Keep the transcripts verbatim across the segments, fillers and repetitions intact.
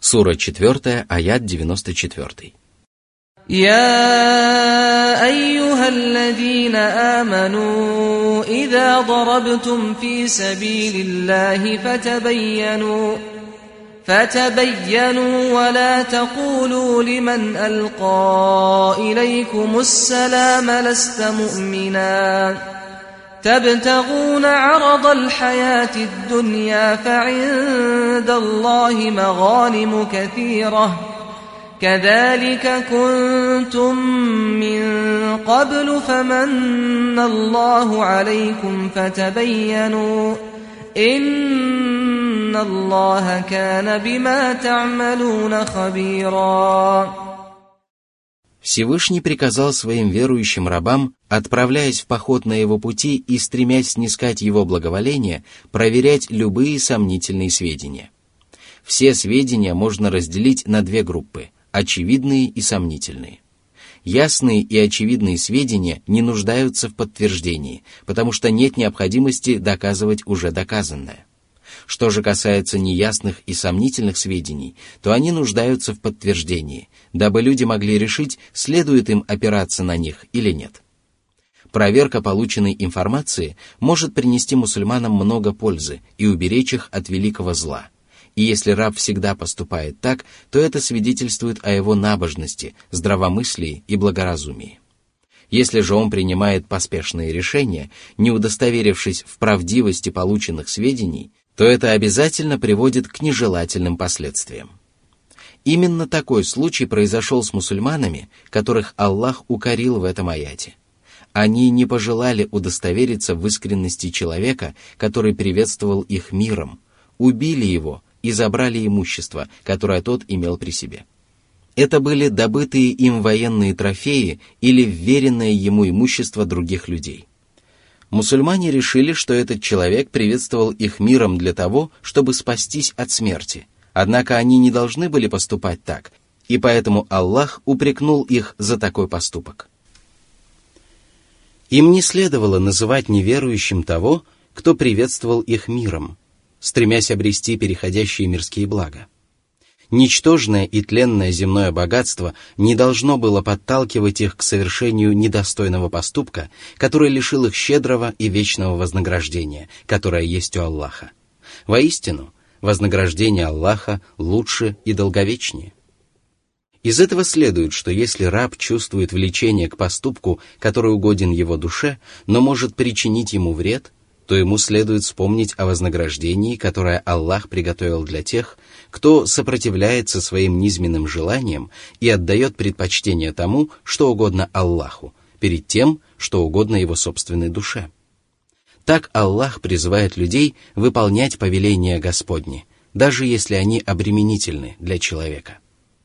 Сура четвёртая, аят девяносто четвёртый. يا أيها الذين آمنوا إذا ضربتم في سبيل الله فتبينوا فتبينوا ولا تقولوا لمن ألقى إليكم السلام لست مؤمنا تبتغون عرض الحياة الدنيا فعند الله مغانم كثيرة كذلك كنتم من قبل فمن الله عليكم فتبينوا إن الله كان بما تعملون خبيرا. Всевышний приказал своим верующим рабам, отправляясь в поход на его пути и стремясь снискать его благоволение, проверять любые сомнительные сведения. Все сведения можно разделить на две группы – очевидные и сомнительные. Ясные и очевидные сведения не нуждаются в подтверждении, потому что нет необходимости доказывать уже доказанное. Что же касается неясных и сомнительных сведений, то они нуждаются в подтверждении, дабы люди могли решить, следует им опираться на них или нет. Проверка полученной информации может принести мусульманам много пользы и уберечь их от великого зла. И если раб всегда поступает так, то это свидетельствует о его набожности, здравомыслии и благоразумии. Если же он принимает поспешные решения, не удостоверившись в правдивости полученных сведений, то это обязательно приводит к нежелательным последствиям. Именно такой случай произошел с мусульманами, которых Аллах укорил в этом аяте. Они не пожелали удостовериться в искренности человека, который приветствовал их миром, убили его и забрали имущество, которое тот имел при себе. Это были добытые им военные трофеи или вверенное ему имущество других людей. Мусульмане решили, что этот человек приветствовал их миром для того, чтобы спастись от смерти, однако они не должны были поступать так, и поэтому Аллах упрекнул их за такой поступок. Им не следовало называть неверующим того, кто приветствовал их миром, стремясь обрести переходящие мирские блага. Ничтожное и тленное земное богатство не должно было подталкивать их к совершению недостойного поступка, который лишил их щедрого и вечного вознаграждения, которое есть у Аллаха. Воистину, вознаграждение Аллаха лучше и долговечнее. Из этого следует, что если раб чувствует влечение к поступку, который угоден его душе, но может причинить ему вред, то ему следует вспомнить о вознаграждении, которое Аллах приготовил для тех, кто сопротивляется своим низменным желаниям и отдает предпочтение тому, что угодно Аллаху, перед тем, что угодно его собственной душе. Так Аллах призывает людей выполнять повеления Господни, даже если они обременительны для человека.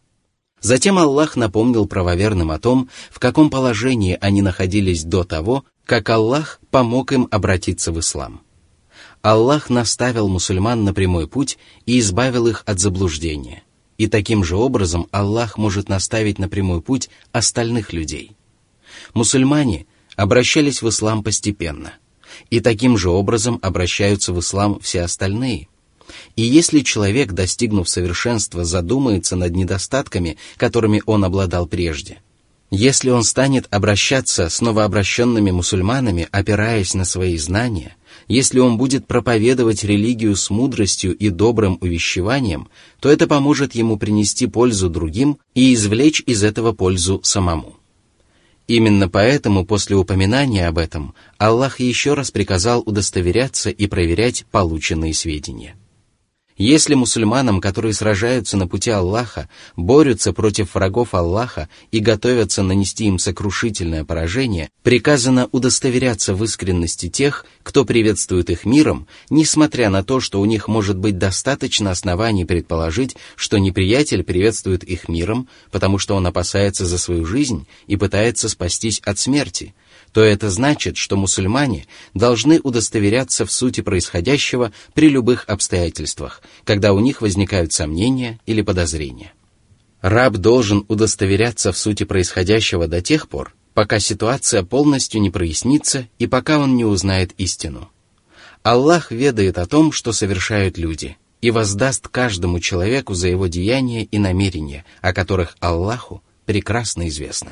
Затем Аллах напомнил правоверным о том, в каком положении они находились до того, как Аллах помог им обратиться в ислам. Аллах наставил мусульман на прямой путь и избавил их от заблуждения. И таким же образом Аллах может наставить на прямой путь остальных людей. Мусульмане обращались в ислам постепенно, и таким же образом обращаются в ислам все остальные. И если человек, достигнув совершенства, задумается над недостатками, которыми он обладал прежде, если он станет обращаться с новообращенными мусульманами, опираясь на свои знания, если он будет проповедовать религию с мудростью и добрым увещеванием, то это поможет ему принести пользу другим и извлечь из этого пользу самому. Именно поэтому после упоминания об этом Аллах еще раз приказал удостоверяться и проверять полученные сведения. Если мусульманам, которые сражаются на пути Аллаха, борются против врагов Аллаха и готовятся нанести им сокрушительное поражение, приказано удостоверяться в искренности тех, кто приветствует их миром, несмотря на то, что у них может быть достаточно оснований предположить, что неприятель приветствует их миром, потому что он опасается за свою жизнь и пытается спастись от смерти, то это значит, что мусульмане должны удостоверяться в сути происходящего при любых обстоятельствах, когда у них возникают сомнения или подозрения. Раб должен удостоверяться в сути происходящего до тех пор, пока ситуация полностью не прояснится и пока он не узнает истину. Аллах ведает о том, что совершают люди, и воздаст каждому человеку за его деяния и намерения, о которых Аллаху прекрасно известно.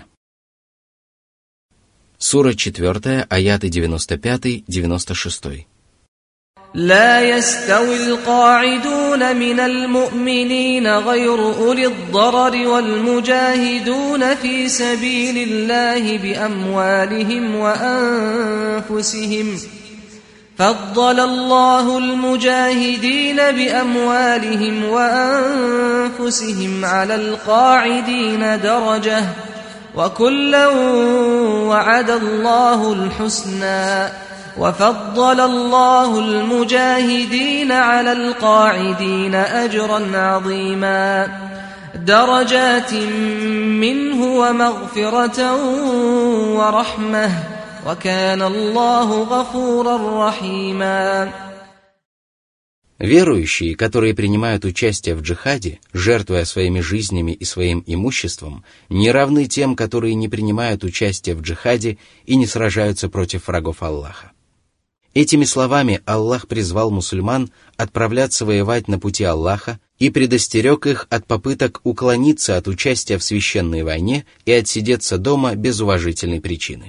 Сура четвёртая, аяты девяносто пять - девяносто шесть. لا يستوي القاعدون من المؤمنين غير أولي الضرر والمجاهدون في سبيل الله بأموالهم وأنفسهم فضل الله المجاهدين بأموالهم وأنفسهم على القاعدين درجة وكلا وعد الله الحسنى وفضل الله المجاهدين على القاعدين أجرا عظيما درجات منه ومغفرة ورحمة وكان الله غفورا رحيما. Верующие, которые принимают участие в джихаде, жертвуя своими жизнями и своим имуществом, не равны тем, которые не принимают участие в джихаде и не сражаются против врагов Аллаха. Этими словами Аллах призвал мусульман отправляться воевать на пути Аллаха и предостерег их от попыток уклониться от участия в священной войне и отсидеться дома без уважительной причины.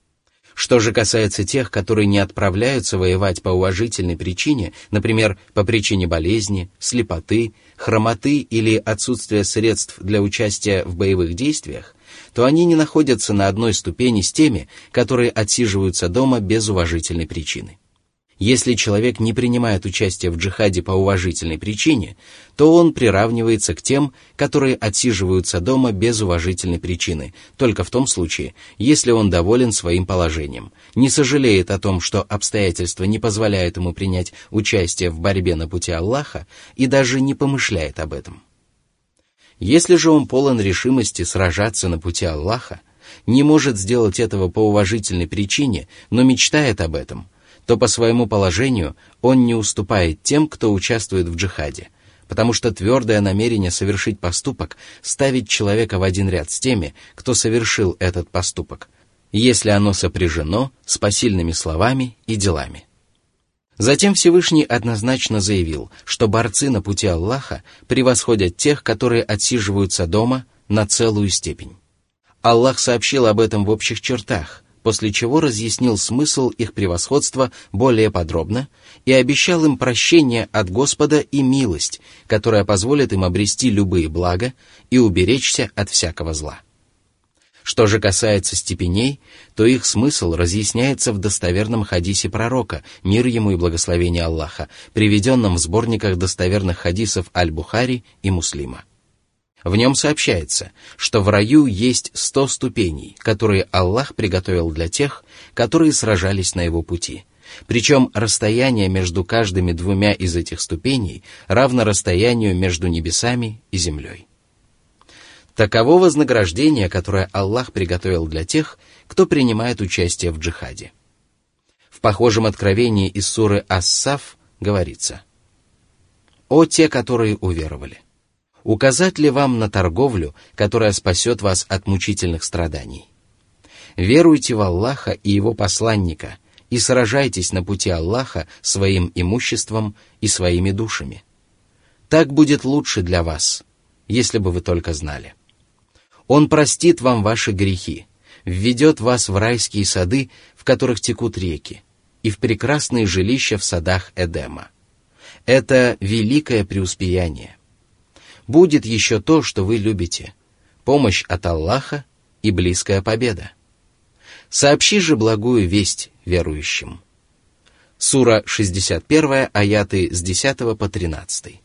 Что же касается тех, которые не отправляются воевать по уважительной причине, например, по причине болезни, слепоты, хромоты или отсутствия средств для участия в боевых действиях, то они не находятся на одной ступени с теми, которые отсиживаются дома без уважительной причины. Если человек не принимает участие в джихаде по уважительной причине, то он приравнивается к тем, которые отсиживаются дома без уважительной причины, только в том случае, если он доволен своим положением, не сожалеет о том, что обстоятельства не позволяют ему принять участие в борьбе на пути Аллаха и даже не помышляет об этом. Если же он полон решимости сражаться на пути Аллаха, не может сделать этого по уважительной причине, но мечтает об этом, то по своему положению он не уступает тем, кто участвует в джихаде, потому что твердое намерение совершить поступок ставит человека в один ряд с теми, кто совершил этот поступок, если оно сопряжено с посильными словами и делами. Затем Всевышний однозначно заявил, что борцы на пути Аллаха превосходят тех, которые отсиживаются дома, на целую степень. Аллах сообщил об этом в общих чертах, после чего разъяснил смысл их превосходства более подробно и обещал им прощение от Господа и милость, которая позволит им обрести любые блага и уберечься от всякого зла. Что же касается степеней, то их смысл разъясняется в достоверном хадисе пророка, мир ему и благословение Аллаха, приведенном в сборниках достоверных хадисов Аль-Бухари и Муслима. В нем сообщается, что в раю есть сто ступеней, которые Аллах приготовил для тех, которые сражались на его пути. Причем расстояние между каждыми двумя из этих ступеней равно расстоянию между небесами и землей. Таково вознаграждение, которое Аллах приготовил для тех, кто принимает участие в джихаде. В похожем откровении из суры Ас-Саф говорится: «О те, которые уверовали! Указать ли вам на торговлю, которая спасет вас от мучительных страданий? Веруйте в Аллаха и Его посланника и сражайтесь на пути Аллаха своим имуществом и своими душами. Так будет лучше для вас, если бы вы только знали. Он простит вам ваши грехи, введет вас в райские сады, в которых текут реки, и в прекрасные жилища в садах Эдема. Это великое преуспеяние. Будет еще то, что вы любите, помощь от Аллаха и близкая победа. Сообщи же благую весть верующим». Сура шестьдесят один, аяты с десятого по тринадцатый.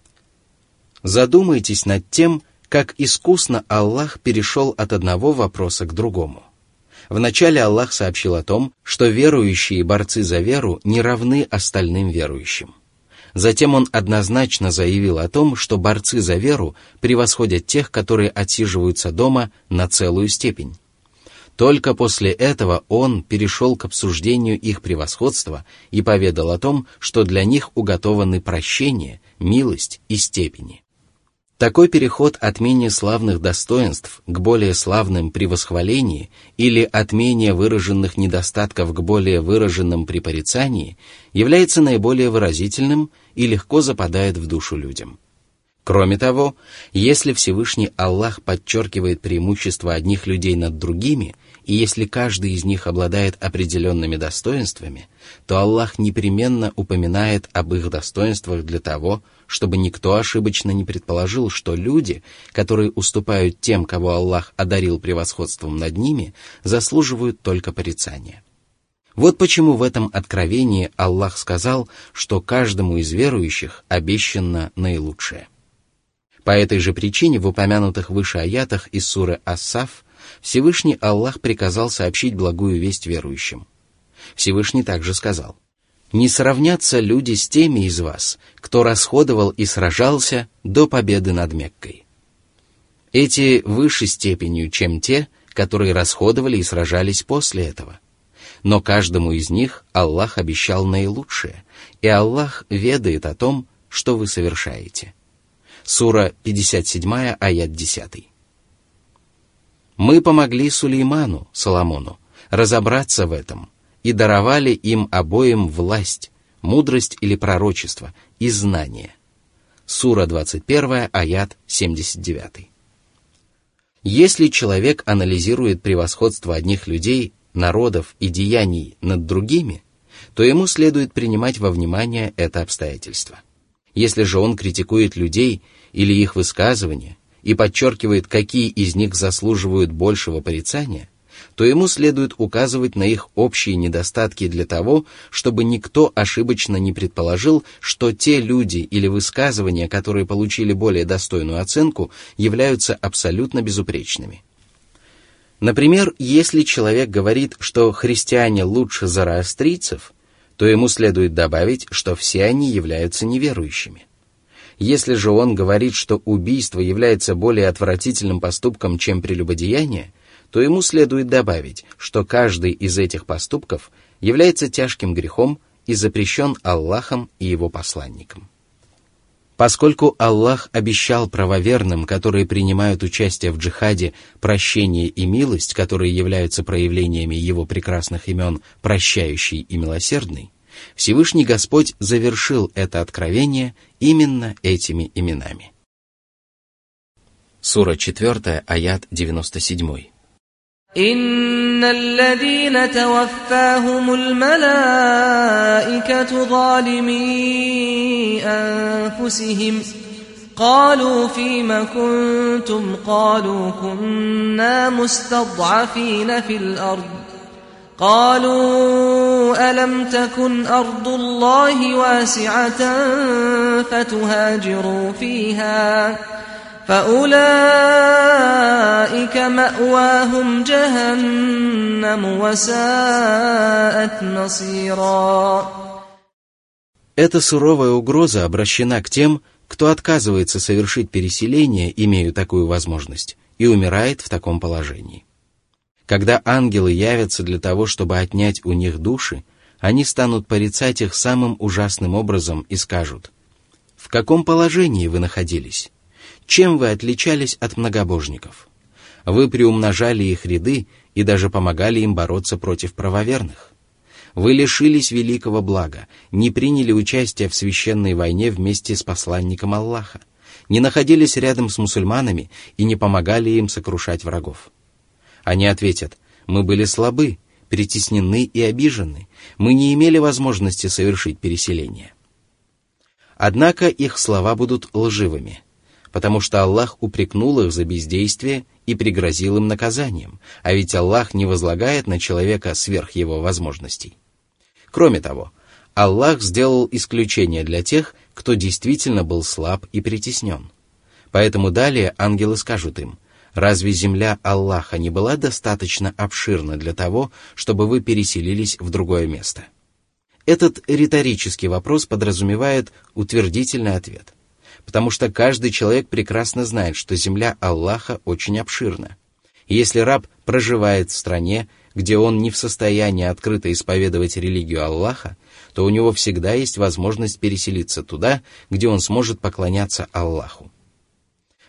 Задумайтесь над тем, как искусно Аллах перешел от одного вопроса к другому. Вначале Аллах сообщил о том, что верующие и борцы за веру не равны остальным верующим. Затем он однозначно заявил о том, что борцы за веру превосходят тех, которые отсиживаются дома, на целую степень. Только после этого он перешел к обсуждению их превосходства и поведал о том, что для них уготованы прощение, милость и степени. Такой переход от менее славных достоинств к более славным при восхвалении или от менее выраженных недостатков к более выраженным при порицании является наиболее выразительным и легко западает в душу людям. Кроме того, если Всевышний Аллах подчеркивает преимущества одних людей над другими, и если каждый из них обладает определенными достоинствами, то Аллах непременно упоминает об их достоинствах для того, чтобы никто ошибочно не предположил, что люди, которые уступают тем, кого Аллах одарил превосходством над ними, заслуживают только порицания. Вот почему в этом откровении Аллах сказал, что каждому из верующих обещано наилучшее. По этой же причине в упомянутых выше аятах из суры Ас-Саф Всевышний Аллах приказал сообщить благую весть верующим. Всевышний также сказал: «Не сравнятся люди с теми из вас, кто расходовал и сражался до победы над Меккой. Эти выше степенью, чем те, которые расходовали и сражались после этого. Но каждому из них Аллах обещал наилучшее, и Аллах ведает о том, что вы совершаете». Сура пятьдесят семь, аят десять. «Мы помогли Сулейману, Соломону, разобраться в этом и даровали им обоим власть, мудрость или пророчество и знание». Сура двадцать один, аят семьдесят девять. Если человек анализирует превосходство одних людей, народов и деяний над другими, то ему следует принимать во внимание это обстоятельство. Если же он критикует людей или их высказывания и подчеркивает, какие из них заслуживают большего порицания, то ему следует указывать на их общие недостатки для того, чтобы никто ошибочно не предположил, что те люди или высказывания, которые получили более достойную оценку, являются абсолютно безупречными. Например, если человек говорит, что христиане лучше зороастрийцев, то ему следует добавить, что все они являются неверующими. Если же он говорит, что убийство является более отвратительным поступком, чем прелюбодеяние, то ему следует добавить, что каждый из этих поступков является тяжким грехом и запрещен Аллахом и его посланником. Поскольку Аллах обещал правоверным, которые принимают участие в джихаде, прощение и милость, которые являются проявлениями его прекрасных имен «прощающий» и «милосердный», Всевышний Господь завершил это откровение именно этими именами. Сура четыре, аят девяносто семь. إن الذين توفاهم الملائكة ظالمي أنفسهم قالوا فيم كنتم قالوا كنا مستضعفين في الأرض قالوا ألم تكن أرض الله واسعة فتهاجروا فيها فأولئك مأواهم جهنم وساءت مصيرا. Эта суровая угроза обращена к тем, кто отказывается совершить переселение, имея такую возможность, и умирает в таком положении. Когда ангелы явятся для того, чтобы отнять у них души, они станут порицать их самым ужасным образом и скажут: «В каком положении вы находились? Чем вы отличались от многобожников? Вы приумножали их ряды и даже помогали им бороться против правоверных. Вы лишились великого блага, не приняли участие в священной войне вместе с посланником Аллаха, не находились рядом с мусульманами и не помогали им сокрушать врагов». Они ответят: «Мы были слабы, притеснены и обижены, мы не имели возможности совершить переселение». Однако их слова будут лживыми, потому что Аллах упрекнул их за бездействие и пригрозил им наказанием, а ведь Аллах не возлагает на человека сверх его возможностей. Кроме того, Аллах сделал исключение для тех, кто действительно был слаб и притеснен. Поэтому далее ангелы скажут им: «Разве земля Аллаха не была достаточно обширна для того, чтобы вы переселились в другое место?» Этот риторический вопрос подразумевает утвердительный ответ, потому что каждый человек прекрасно знает, что земля Аллаха очень обширна. И если раб проживает в стране, где он не в состоянии открыто исповедовать религию Аллаха, то у него всегда есть возможность переселиться туда, где он сможет поклоняться Аллаху.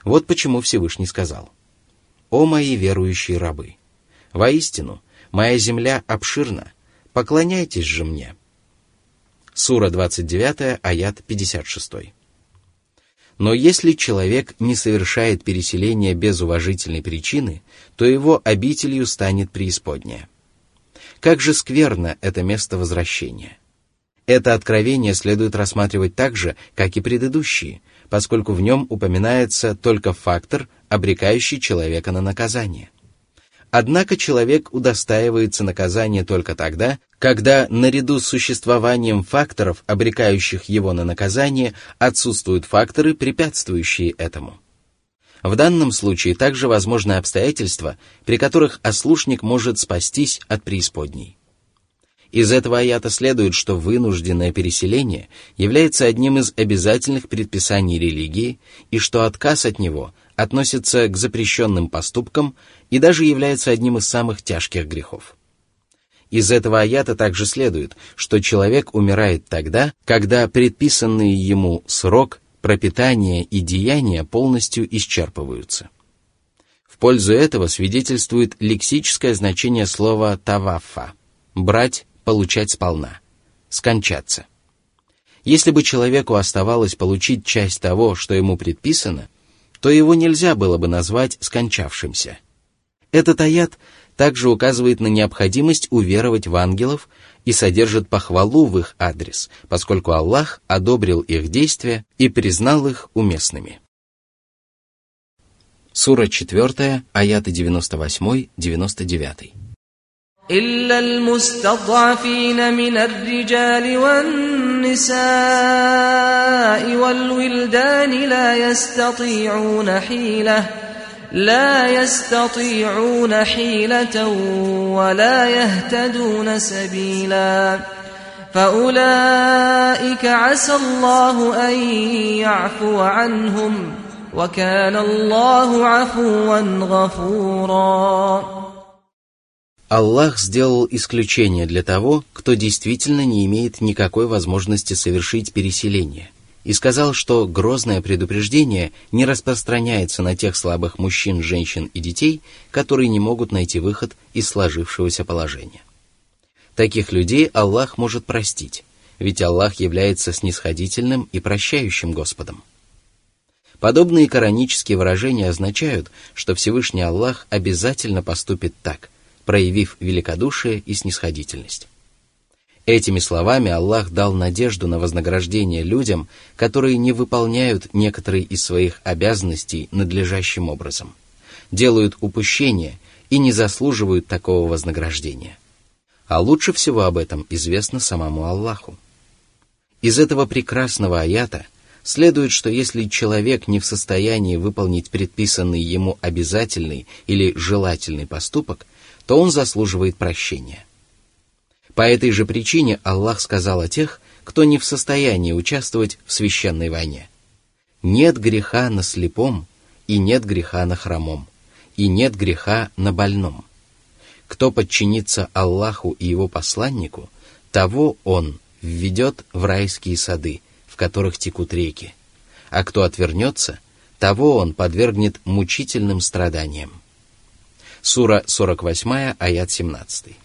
Вот почему Всевышний сказал: «О мои верующие рабы! Воистину, моя земля обширна, поклоняйтесь же мне». Сура двадцать девять, аят пятьдесят шесть. Но если человек не совершает переселение без уважительной причины, то его обителью станет преисподняя. Как же скверно это место возвращения! Это откровение следует рассматривать так же, как и предыдущие, поскольку в нем упоминается только фактор, обрекающий человека на наказание. Однако человек удостаивается наказания только тогда, когда наряду с существованием факторов, обрекающих его на наказание, отсутствуют факторы, препятствующие этому. В данном случае также возможны обстоятельства, при которых ослушник может спастись от преисподней. Из этого аята следует, что вынужденное переселение является одним из обязательных предписаний религии и что отказ от него относится к запрещенным поступкам и даже является одним из самых тяжких грехов. Из этого аята также следует, что человек умирает тогда, когда предписанные ему срок, пропитание и деяния полностью исчерпываются. В пользу этого свидетельствует лексическое значение слова «таваффа» — брать, получать сполна, скончаться. Если бы человеку оставалось получить часть того, что ему предписано, то его нельзя было бы назвать скончавшимся. Этот аят также указывает на необходимость уверовать в ангелов и содержит похвалу в их адрес, поскольку Аллах одобрил их действия и признал их уместными. Сура четыре, аяты девяносто восемь — девяносто девять. إلا المستضعفين من الرجال والنساء والولدان لا يستطيعون حيلة لا يستطيعون حيلة ولا يهتدون سبيلا فأولئك عسى الله أن يعفو عنهم وكان الله عفوا غفورا. Аллах сделал исключение для того, кто действительно не имеет никакой возможности совершить переселение, и сказал, что грозное предупреждение не распространяется на тех слабых мужчин, женщин и детей, которые не могут найти выход из сложившегося положения. Таких людей Аллах может простить, ведь Аллах является снисходительным и прощающим Господом. Подобные коранические выражения означают, что Всевышний Аллах обязательно поступит так, проявив великодушие и снисходительность. Этими словами Аллах дал надежду на вознаграждение людям, которые не выполняют некоторые из своих обязанностей надлежащим образом, делают упущения и не заслуживают такого вознаграждения. А лучше всего об этом известно самому Аллаху. Из этого прекрасного аята следует, что если человек не в состоянии выполнить предписанный ему обязательный или желательный поступок, то он заслуживает прощения. По этой же причине Аллах сказал о тех, кто не в состоянии участвовать в священной войне: «Нет греха на слепом, и нет греха на хромом, и нет греха на больном. Кто подчинится Аллаху и Его посланнику, того Он введет в райские сады, в которых текут реки, а кто отвернется, того Он подвергнет мучительным страданиям». Сура сорок восемь, аят семнадцать.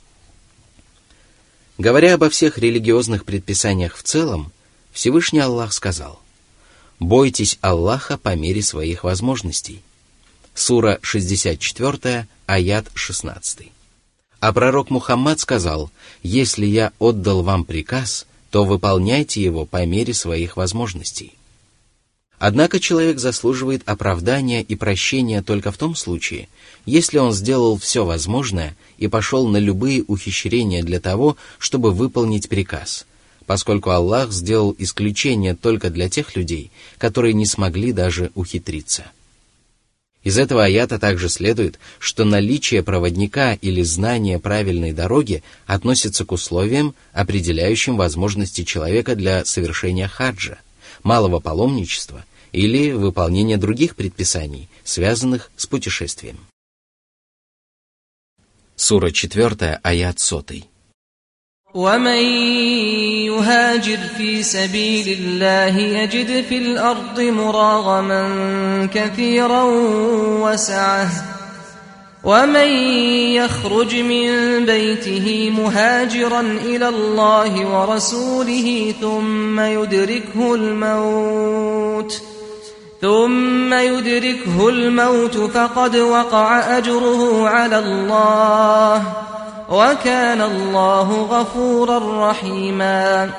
Говоря обо всех религиозных предписаниях в целом, Всевышний Аллах сказал: «Бойтесь Аллаха по мере своих возможностей». Сура шестьдесят четыре, аят шестнадцать. А пророк Мухаммад сказал: «Если я отдал вам приказ, то выполняйте его по мере своих возможностей». Однако человек заслуживает оправдания и прощения только в том случае, если он сделал все возможное и пошел на любые ухищрения для того, чтобы выполнить приказ, поскольку Аллах сделал исключение только для тех людей, которые не смогли даже ухитриться. Из этого аята также следует, что наличие проводника или знание правильной дороги относится к условиям, определяющим возможности человека для совершения хаджа, малого паломничества или выполнения других предписаний, связанных с путешествием. Сура четыре, аят сотый. ومن يهاجر في سبيل الله يجد في الأرض مراغما كثيرا وسعة ومن يخرج من بيته مهاجرا إلى الله ورسوله ثم يدركه الموت ثم يدركه الموت فقد وقع أجره على الله وكان الله غفورا رحيما.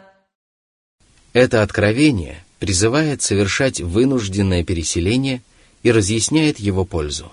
Это откровение призывает совершать вынужденное переселение и разъясняет его пользу.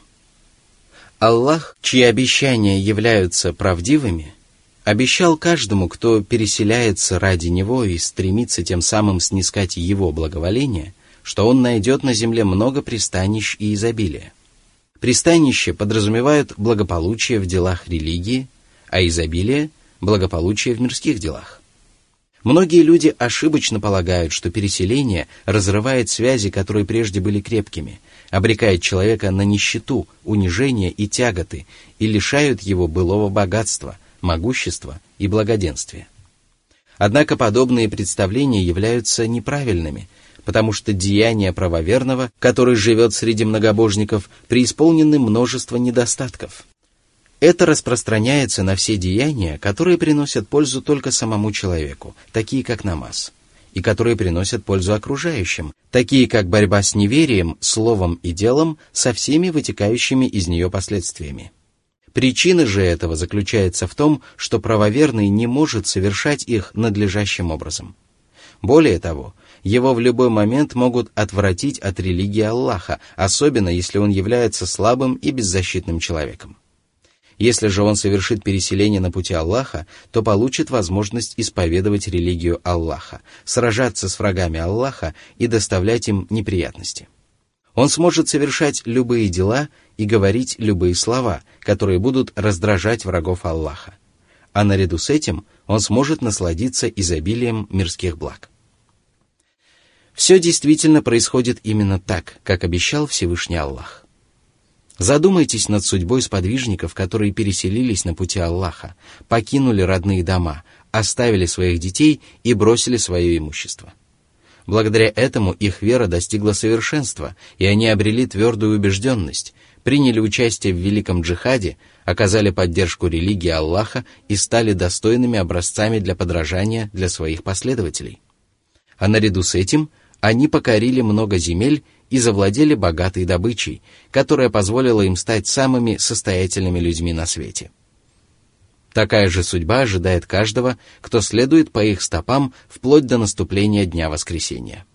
Аллах, чьи обещания являются правдивыми, обещал каждому, кто переселяется ради Него и стремится тем самым снискать Его благоволение, что он найдет на земле много пристанищ и изобилия. Пристанища подразумевают благополучие в делах религии, а изобилие – благополучие в мирских делах. Многие люди ошибочно полагают, что переселение разрывает связи, которые прежде были крепкими, обрекает человека на нищету, унижение и тяготы и лишают его былого богатства, могущества и благоденствия. Однако подобные представления являются неправильными, потому что деяния правоверного, который живет среди многобожников, преисполнены множество недостатков. Это распространяется на все деяния, которые приносят пользу только самому человеку, такие как намаз, и которые приносят пользу окружающим, такие как борьба с неверием, словом и делом, со всеми вытекающими из нее последствиями. Причина же этого заключается в том, что правоверный не может совершать их надлежащим образом. Более того, его в любой момент могут отвратить от религии Аллаха, особенно если он является слабым и беззащитным человеком. Если же он совершит переселение на пути Аллаха, то получит возможность исповедовать религию Аллаха, сражаться с врагами Аллаха и доставлять им неприятности. Он сможет совершать любые дела и говорить любые слова, которые будут раздражать врагов Аллаха. А наряду с этим он сможет насладиться изобилием мирских благ. Все действительно происходит именно так, как обещал Всевышний Аллах. Задумайтесь над судьбой сподвижников, которые переселились на пути Аллаха, покинули родные дома, оставили своих детей и бросили свое имущество. Благодаря этому их вера достигла совершенства, и они обрели твердую убежденность, приняли участие в великом джихаде, оказали поддержку религии Аллаха и стали достойными образцами для подражания для своих последователей. А наряду с этим они покорили много земель и завладели богатой добычей, которая позволила им стать самыми состоятельными людьми на свете. Такая же судьба ожидает каждого, кто следует по их стопам вплоть до наступления Дня Воскресения.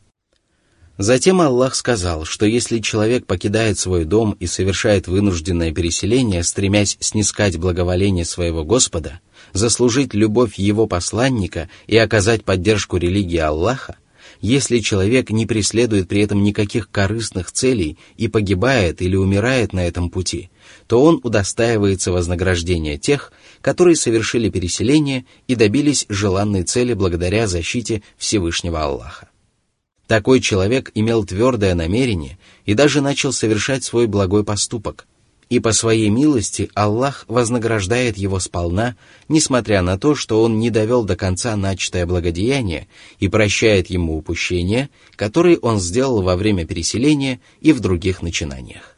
Затем Аллах сказал, что если человек покидает свой дом и совершает вынужденное переселение, стремясь снискать благоволение своего Господа, заслужить любовь его посланника и оказать поддержку религии Аллаха, если человек не преследует при этом никаких корыстных целей и погибает или умирает на этом пути, то он удостаивается вознаграждения тех, которые совершили переселение и добились желанной цели благодаря защите Всевышнего Аллаха. Такой человек имел твердое намерение и даже начал совершать свой благой поступок, и по своей милости Аллах вознаграждает его сполна, несмотря на то, что он не довел до конца начатое благодеяние и прощает ему упущения, которые он сделал во время переселения и в других начинаниях.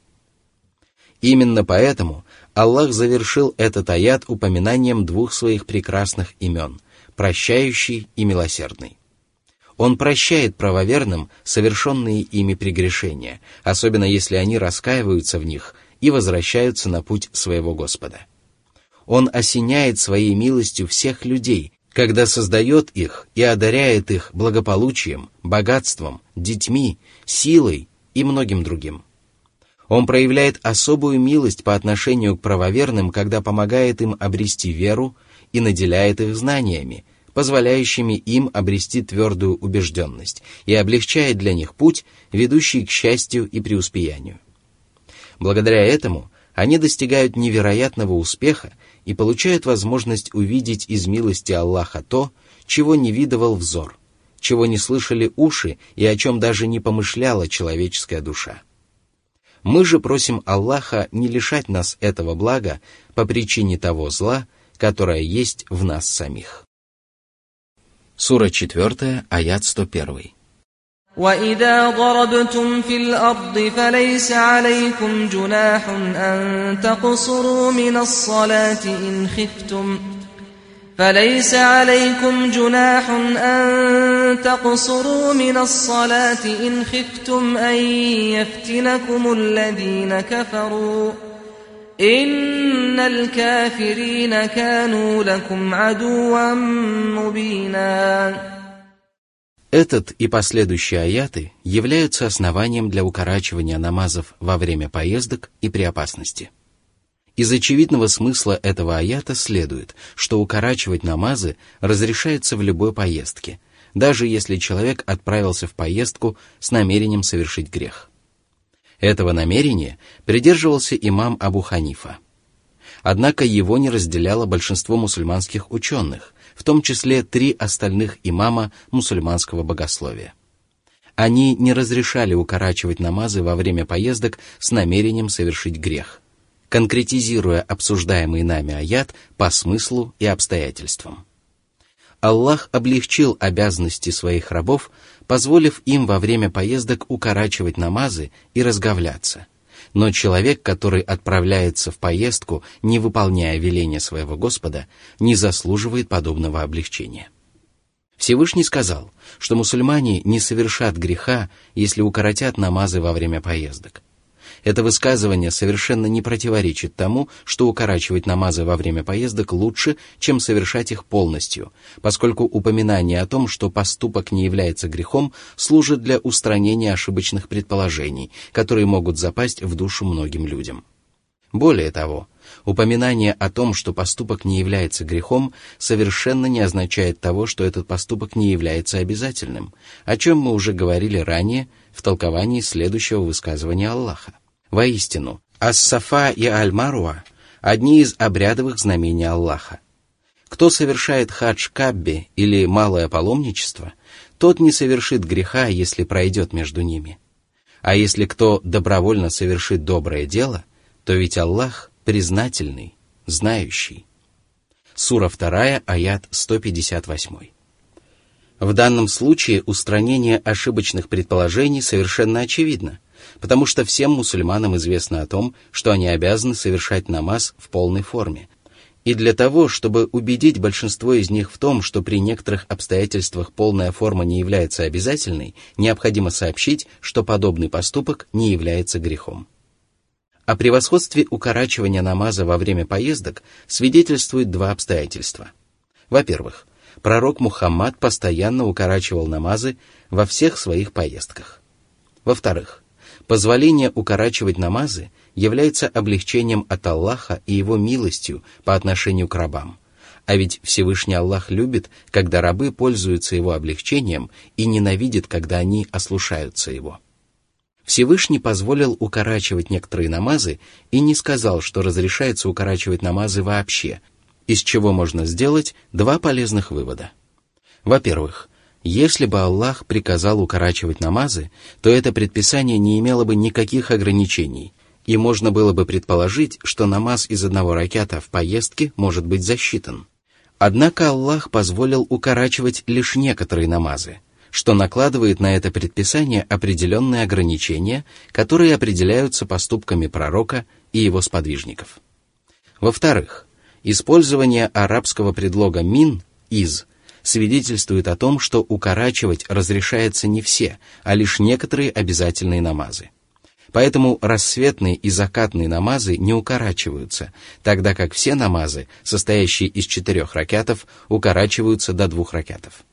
Именно поэтому Аллах завершил этот аят упоминанием двух своих прекрасных имен – прощающий и милосердный. Он прощает правоверным совершенные ими прегрешения, особенно если они раскаиваются в них и возвращаются на путь своего Господа. Он осеняет своей милостью всех людей, когда создает их и одаряет их благополучием, богатством, детьми, силой и многим другим. Он проявляет особую милость по отношению к правоверным, когда помогает им обрести веру и наделяет их знаниями, позволяющими им обрести твердую убежденность, и облегчает для них путь, ведущий к счастью и преуспеянию. Благодаря этому они достигают невероятного успеха и получают возможность увидеть из милости Аллаха то, чего не видывал взор, чего не слышали уши и о чем даже не помышляла человеческая душа. Мы же просим Аллаха не лишать нас этого блага по причине того зла, которая есть в нас самих. Сура четвёртая, аят сто один. وَإِذَا ضَرَبْتُمْ فِي الْأَرْضِ فَلَيْسَ عَلَيْكُمْ جُنَاحٌ أَن تَقْصُرُوا مِنَ الصَّلَاةِ إِنْ خِفْتُمْ فَلَيْسَ عَلَيْكُمْ جُنَاحٌ أَن تَقْصُرُوا مِنَ الصَّلَاةِ إِنْ خِفْتُمْ أَن يَفْتِنَكُمُ الَّذِينَ كَفَرُوا إِنَّ الْكَافِرِينَ كَانُوا لَكُمْ عَدُوًّا مُبِينًا. Этот и последующие аяты являются основанием для укорачивания намазов во время поездок и при опасности. Из очевидного смысла этого аята следует, что укорачивать намазы разрешается в любой поездке, даже если человек отправился в поездку с намерением совершить грех. Этого намерения придерживался имам Абу Ханифа. Однако его не разделяло большинство мусульманских ученых, в том числе три остальных имама мусульманского богословия. Они не разрешали укорачивать намазы во время поездок с намерением совершить грех, конкретизируя обсуждаемый нами аят по смыслу и обстоятельствам. Аллах облегчил обязанности своих рабов, позволив им во время поездок укорачивать намазы и разговляться. Но человек, который отправляется в поездку, не выполняя веления своего Господа, не заслуживает подобного облегчения. Всевышний сказал, что мусульмане не совершат греха, если укоротят намазы во время поездок. Это высказывание совершенно не противоречит тому, что укорачивать намазы во время поездок лучше, чем совершать их полностью, поскольку упоминание о том, что поступок не является грехом, служит для устранения ошибочных предположений, которые могут запасть в душу многим людям. Более того, упоминание о том, что поступок не является грехом, совершенно не означает того, что этот поступок не является обязательным, о чем мы уже говорили ранее в толковании следующего высказывания Аллаха. Воистину, ас-Сафа и аль-Маруа – одни из обрядовых знамений Аллаха. Кто совершает хадж Каббе или малое паломничество, тот не совершит греха, если пройдет между ними. А если кто добровольно совершит доброе дело, то ведь Аллах признательный, знающий. Сура вторая, аят сто пятьдесят восемь. В данном случае устранение ошибочных предположений совершенно очевидно, потому что всем мусульманам известно о том, что они обязаны совершать намаз в полной форме. И для того, чтобы убедить большинство из них в том, что при некоторых обстоятельствах полная форма не является обязательной, необходимо сообщить, что подобный поступок не является грехом. О превосходстве укорачивания намаза во время поездок свидетельствуют два обстоятельства. Во-первых, пророк Мухаммад постоянно укорачивал намазы во всех своих поездках. Во-вторых, позволение укорачивать намазы является облегчением от Аллаха и Его милостью по отношению к рабам. А ведь Всевышний Аллах любит, когда рабы пользуются Его облегчением, и ненавидит, когда они ослушаются Его. Всевышний позволил укорачивать некоторые намазы и не сказал, что разрешается укорачивать намазы вообще, из чего можно сделать два полезных вывода. Во-первых, если бы Аллах приказал укорачивать намазы, то это предписание не имело бы никаких ограничений, и можно было бы предположить, что намаз из одного раката в поездке может быть засчитан. Однако Аллах позволил укорачивать лишь некоторые намазы, что накладывает на это предписание определенные ограничения, которые определяются поступками пророка и его сподвижников. Во-вторых, использование арабского предлога «мин» – «из» свидетельствует о том, что укорачивать разрешается не все, а лишь некоторые обязательные намазы. Поэтому рассветные и закатные намазы не укорачиваются, тогда как все намазы, состоящие из четырех ракатов, укорачиваются до двух ракатов.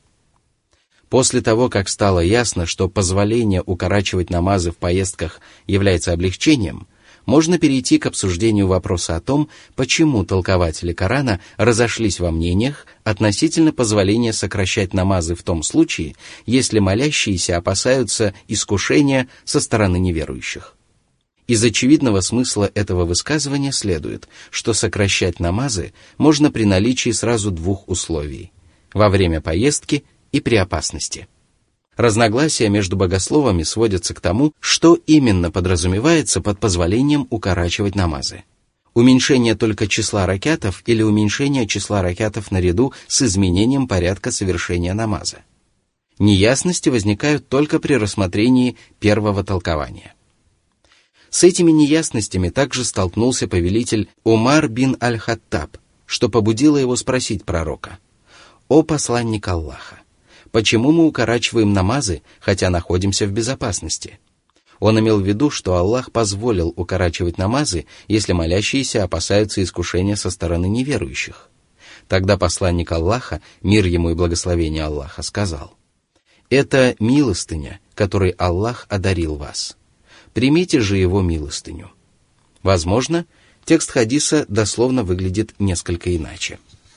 После того, как стало ясно, что позволение укорачивать намазы в поездках является облегчением, можно перейти к обсуждению вопроса о том, почему толкователи Корана разошлись во мнениях относительно позволения сокращать намазы в том случае, если молящиеся опасаются искушения со стороны неверующих. Из очевидного смысла этого высказывания следует, что сокращать намазы можно при наличии сразу двух условий – во время поездки и при опасности. Разногласия между богословами сводятся к тому, что именно подразумевается под позволением укорачивать намазы. Уменьшение только числа ракатов или уменьшение числа ракатов наряду с изменением порядка совершения намаза? Неясности возникают только при рассмотрении первого толкования. С этими неясностями также столкнулся повелитель Умар бин аль-Хаттаб, что побудило его спросить пророка: «О посланник Аллаха, почему мы укорачиваем намазы, хотя находимся в безопасности?» Он имел в виду, что Аллах позволил укорачивать намазы, если молящиеся опасаются искушения со стороны неверующих. Тогда посланник Аллаха, мир ему и благословение Аллаха, сказал: «Это милостыня, которой Аллах одарил вас. Примите же его милостыню». Возможно, текст хадиса дословно выглядит несколько иначе.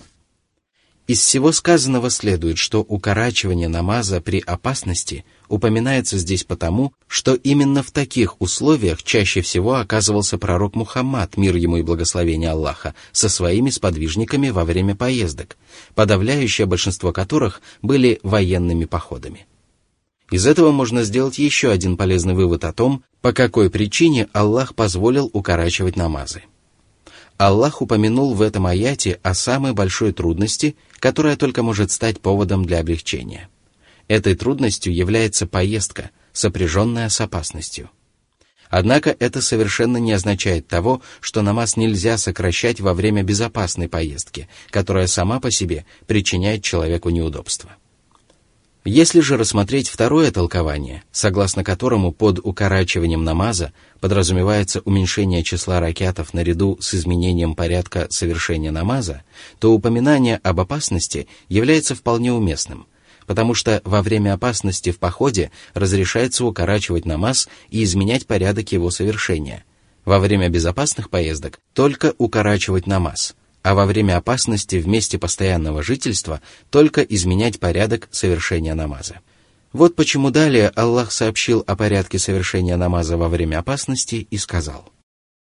Из всего сказанного следует, что укорачивание намаза при опасности упоминается здесь потому, что именно в таких условиях чаще всего оказывался пророк Мухаммад, мир ему и благословение Аллаха, со своими сподвижниками во время поездок, подавляющее большинство которых были военными походами. Из этого можно сделать еще один полезный вывод о том, по какой причине Аллах позволил укорачивать намазы. Аллах упомянул в этом аяте о самой большой трудности, которая только может стать поводом для облегчения. Этой трудностью является поездка, сопряженная с опасностью. Однако это совершенно не означает того, что намаз нельзя сокращать во время безопасной поездки, которая сама по себе причиняет человеку неудобства. Если же рассмотреть второе толкование, согласно которому под укорачиванием намаза подразумевается уменьшение числа ракатов наряду с изменением порядка совершения намаза, то упоминание об опасности является вполне уместным, потому что во время опасности в походе разрешается укорачивать намаз и изменять порядок его совершения. Во время безопасных поездок только укорачивать намаз, а во время опасности в месте постоянного жительства только изменять порядок совершения намаза. Вот почему далее Аллах сообщил о порядке совершения намаза во время опасности и сказал: